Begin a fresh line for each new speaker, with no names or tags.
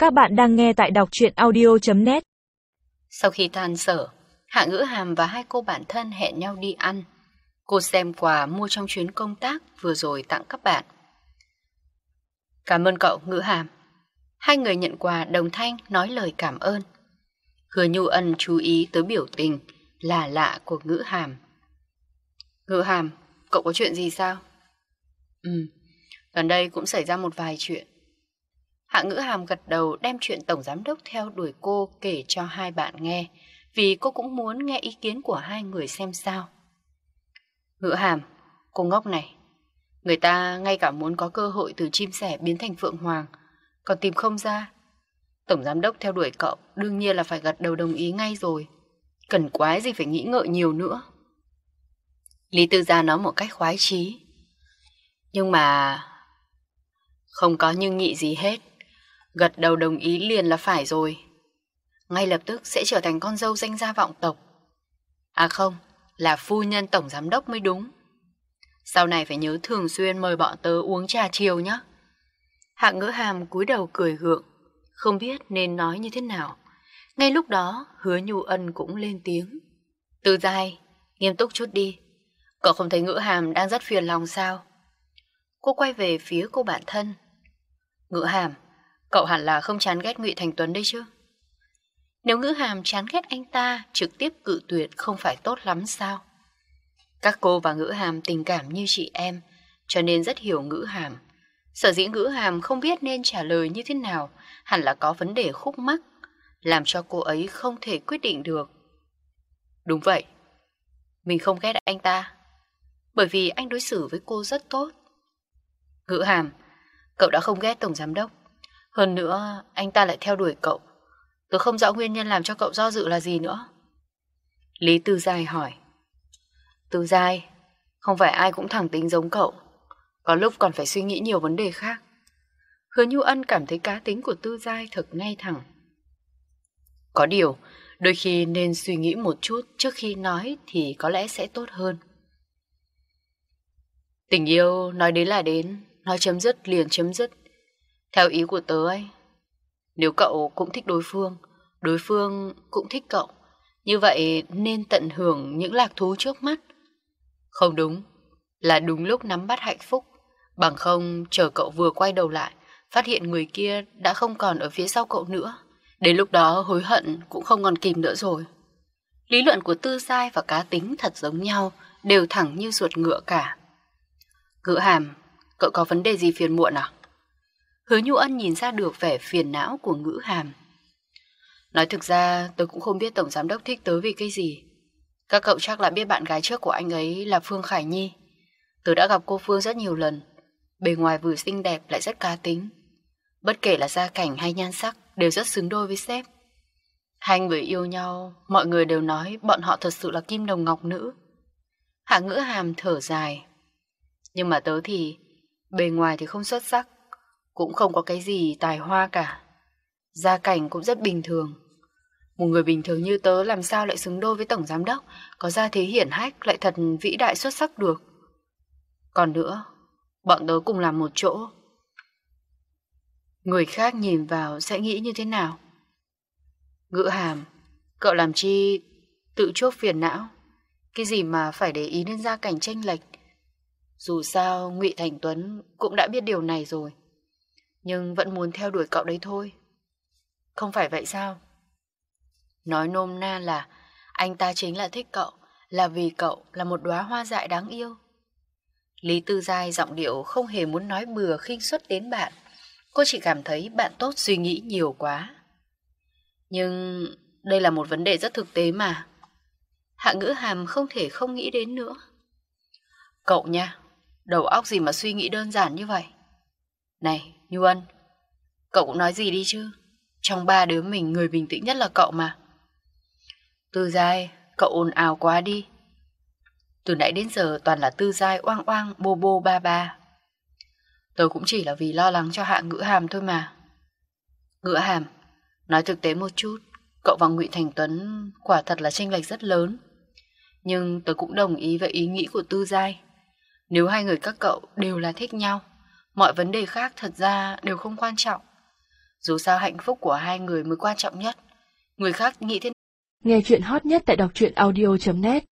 Các bạn đang nghe tại đọc truyện audio.net.
Sau khi tan sở, Hạ Ngữ Hàm và hai cô bạn thân hẹn nhau đi ăn. Cô xem quà mua trong chuyến công tác vừa rồi tặng các bạn. Cảm ơn cậu, Ngữ Hàm. Hai người nhận quà đồng thanh nói lời cảm ơn. Hứa Nhu Ân chú ý tới biểu tình là lạ của Ngữ Hàm. Ngữ Hàm, cậu có chuyện gì sao? Gần đây cũng xảy ra một vài chuyện. Hạ Ngữ Hàm gật đầu đem chuyện tổng giám đốc theo đuổi cô kể cho hai bạn nghe, vì cô cũng muốn nghe ý kiến của hai người xem sao. Ngữ Hàm, cô ngốc này. Người ta ngay cả muốn có cơ hội từ chim sẻ biến thành phượng hoàng, còn tìm không ra. Tổng giám đốc theo đuổi cậu, đương nhiên là phải gật đầu đồng ý ngay rồi. Cần quái gì phải nghĩ ngợi nhiều nữa. Lý Tư Gia nói một cách khoái chí. Nhưng mà... Không có nhưng nhị gì hết. Gật đầu đồng ý liền là phải rồi. Ngay lập tức sẽ trở thành con dâu danh gia vọng tộc. À không, là phu nhân tổng giám đốc mới đúng. Sau này phải nhớ thường xuyên mời bọn tớ uống trà chiều nhé. Hạ Ngữ Hàm cúi đầu cười gượng, không biết nên nói như thế nào. Ngay lúc đó Hứa Nhu Ân cũng lên tiếng. Từ Giai, nghiêm túc chút đi. Cậu không thấy Ngữ Hàm đang rất phiền lòng sao? Cô quay về phía cô bạn thân. Ngữ Hàm, cậu hẳn là không chán ghét Ngụy Thành Tuấn đấy chứ? Nếu Ngữ Hàm chán ghét anh ta, trực tiếp cự tuyệt không phải tốt lắm sao? Các cô và Ngữ Hàm tình cảm như chị em, cho nên rất hiểu Ngữ Hàm. Sở dĩ Ngữ Hàm không biết nên trả lời như thế nào, hẳn là có vấn đề khúc mắc, làm cho cô ấy không thể quyết định được. Đúng vậy, mình không ghét anh ta, bởi vì anh đối xử với cô rất tốt. Ngữ Hàm, cậu đã không ghét tổng giám đốc. Hơn nữa, anh ta lại theo đuổi cậu. Tôi không rõ nguyên nhân làm cho cậu do dự là gì nữa. Lý Tư Giai hỏi. Tư Giai, không phải ai cũng thẳng tính giống cậu. Có lúc còn phải suy nghĩ nhiều vấn đề khác. Hứa Nhu Ân cảm thấy cá tính của Tư Giai thật ngay thẳng. Có điều, đôi khi nên suy nghĩ một chút trước khi nói thì có lẽ sẽ tốt hơn. Tình yêu nói đến là đến, nói chấm dứt liền chấm dứt. Theo ý của tớ ấy, nếu cậu cũng thích đối phương cũng thích cậu, như vậy nên tận hưởng những lạc thú trước mắt. Không đúng, là đúng lúc nắm bắt hạnh phúc. Bằng không chờ cậu vừa quay đầu lại, phát hiện người kia đã không còn ở phía sau cậu nữa. Đến lúc đó hối hận cũng không còn kìm nữa rồi. Lý luận của Tư Giai và cá tính thật giống nhau, đều thẳng như ruột ngựa cả. Ngữ Hàm, cậu có vấn đề gì phiền muộn à? Hứa Nhu Ân nhìn ra được vẻ phiền não của Ngữ Hàm. Nói thực ra tôi cũng không biết tổng giám đốc thích tớ vì cái gì. Các cậu chắc là biết bạn gái trước của anh ấy là Phương Khải Nhi. Tớ đã gặp cô Phương rất nhiều lần. Bề ngoài vừa xinh đẹp lại rất cá tính. Bất kể là gia cảnh hay nhan sắc đều rất xứng đôi với sếp. Hai người yêu nhau, mọi người đều nói bọn họ thật sự là kim đồng ngọc nữ. Hạ Ngữ Hàm thở dài. Nhưng mà tớ thì bề ngoài thì không xuất sắc, cũng không có cái gì tài hoa cả. Gia cảnh cũng rất bình thường. Một người bình thường như tớ làm sao lại xứng đôi với tổng giám đốc, có gia thế hiển hách lại thật vĩ đại xuất sắc được. Còn nữa, bọn tớ cùng làm một chỗ. Người khác nhìn vào sẽ nghĩ như thế nào? Ngữ Hàm, cậu làm chi tự chuốc phiền não? Cái gì mà phải để ý đến gia cảnh chênh lệch? Dù sao Ngụy Thành Tuấn cũng đã biết điều này rồi, nhưng vẫn muốn theo đuổi cậu đấy thôi. Không phải vậy sao? Nói nôm na là anh ta chính là thích cậu, là vì cậu là một đóa hoa dại đáng yêu. Lý Tư Giai giọng điệu không hề muốn nói bừa khinh suất đến bạn. Cô chỉ cảm thấy bạn tốt suy nghĩ nhiều quá. Nhưng đây là một vấn đề rất thực tế mà. Hạ Ngữ Hàm không thể không nghĩ đến nữa. Cậu nha, đầu óc gì mà suy nghĩ đơn giản như vậy? Này, Nhu Ân, cậu cũng nói gì đi chứ. Trong ba đứa mình người bình tĩnh nhất là cậu mà. Tư Giai, cậu ồn ào quá đi. Từ nãy đến giờ toàn là Tư Giai oang oang bô bô ba ba. Tôi cũng chỉ là vì lo lắng cho Hạ Ngữ Hàm thôi mà. Ngữ Hàm, nói thực tế một chút, cậu và Ngụy Thành Tuấn quả thật là chênh lệch rất lớn. Nhưng tôi cũng đồng ý với ý nghĩ của Tư Giai. Nếu hai người các cậu đều là thích nhau, mọi vấn đề khác thật ra đều không quan trọng. Dù sao hạnh phúc của hai người mới quan trọng nhất. Người khác nghĩ thế.
Nghe chuyện hot nhất tại đọc truyện audio.net